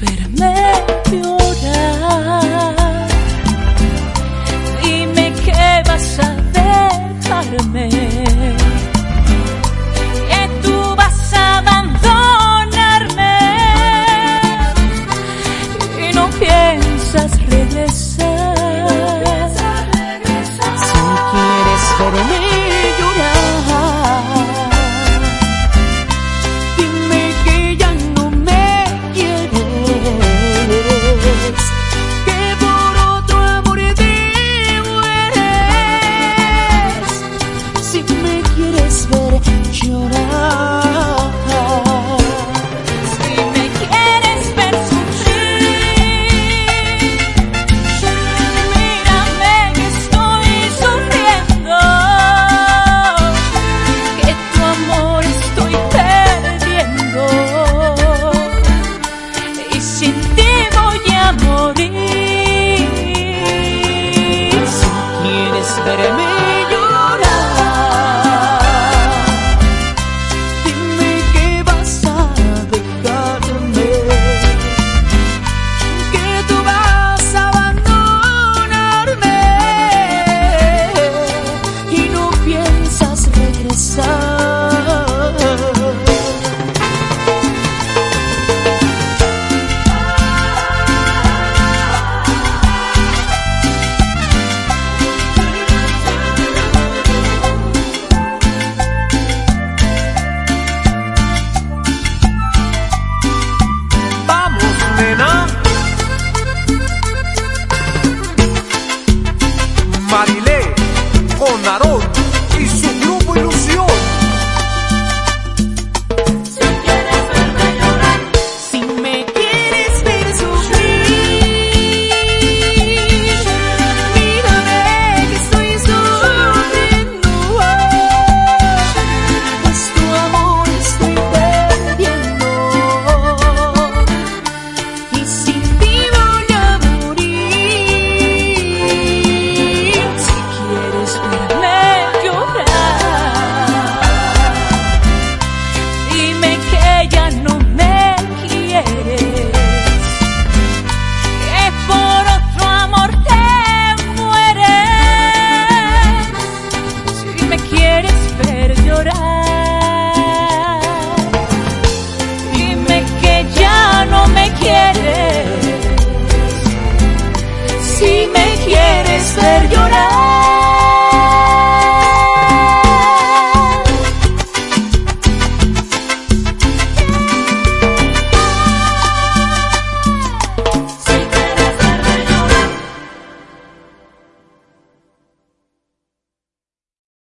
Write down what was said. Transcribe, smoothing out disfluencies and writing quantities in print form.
verme llorar, dime que vas a dejarme, que tú vas a abandonarme y no piensas regresar. Si quieres verme llorar, dime que ya no me quieres, que por otro amor te mueres. Si me quieres ver llorar, si me quieres ver sufrir, mírame que estoy sufriendo, que tu amor estoy perdiendo y sin ti voy a morir.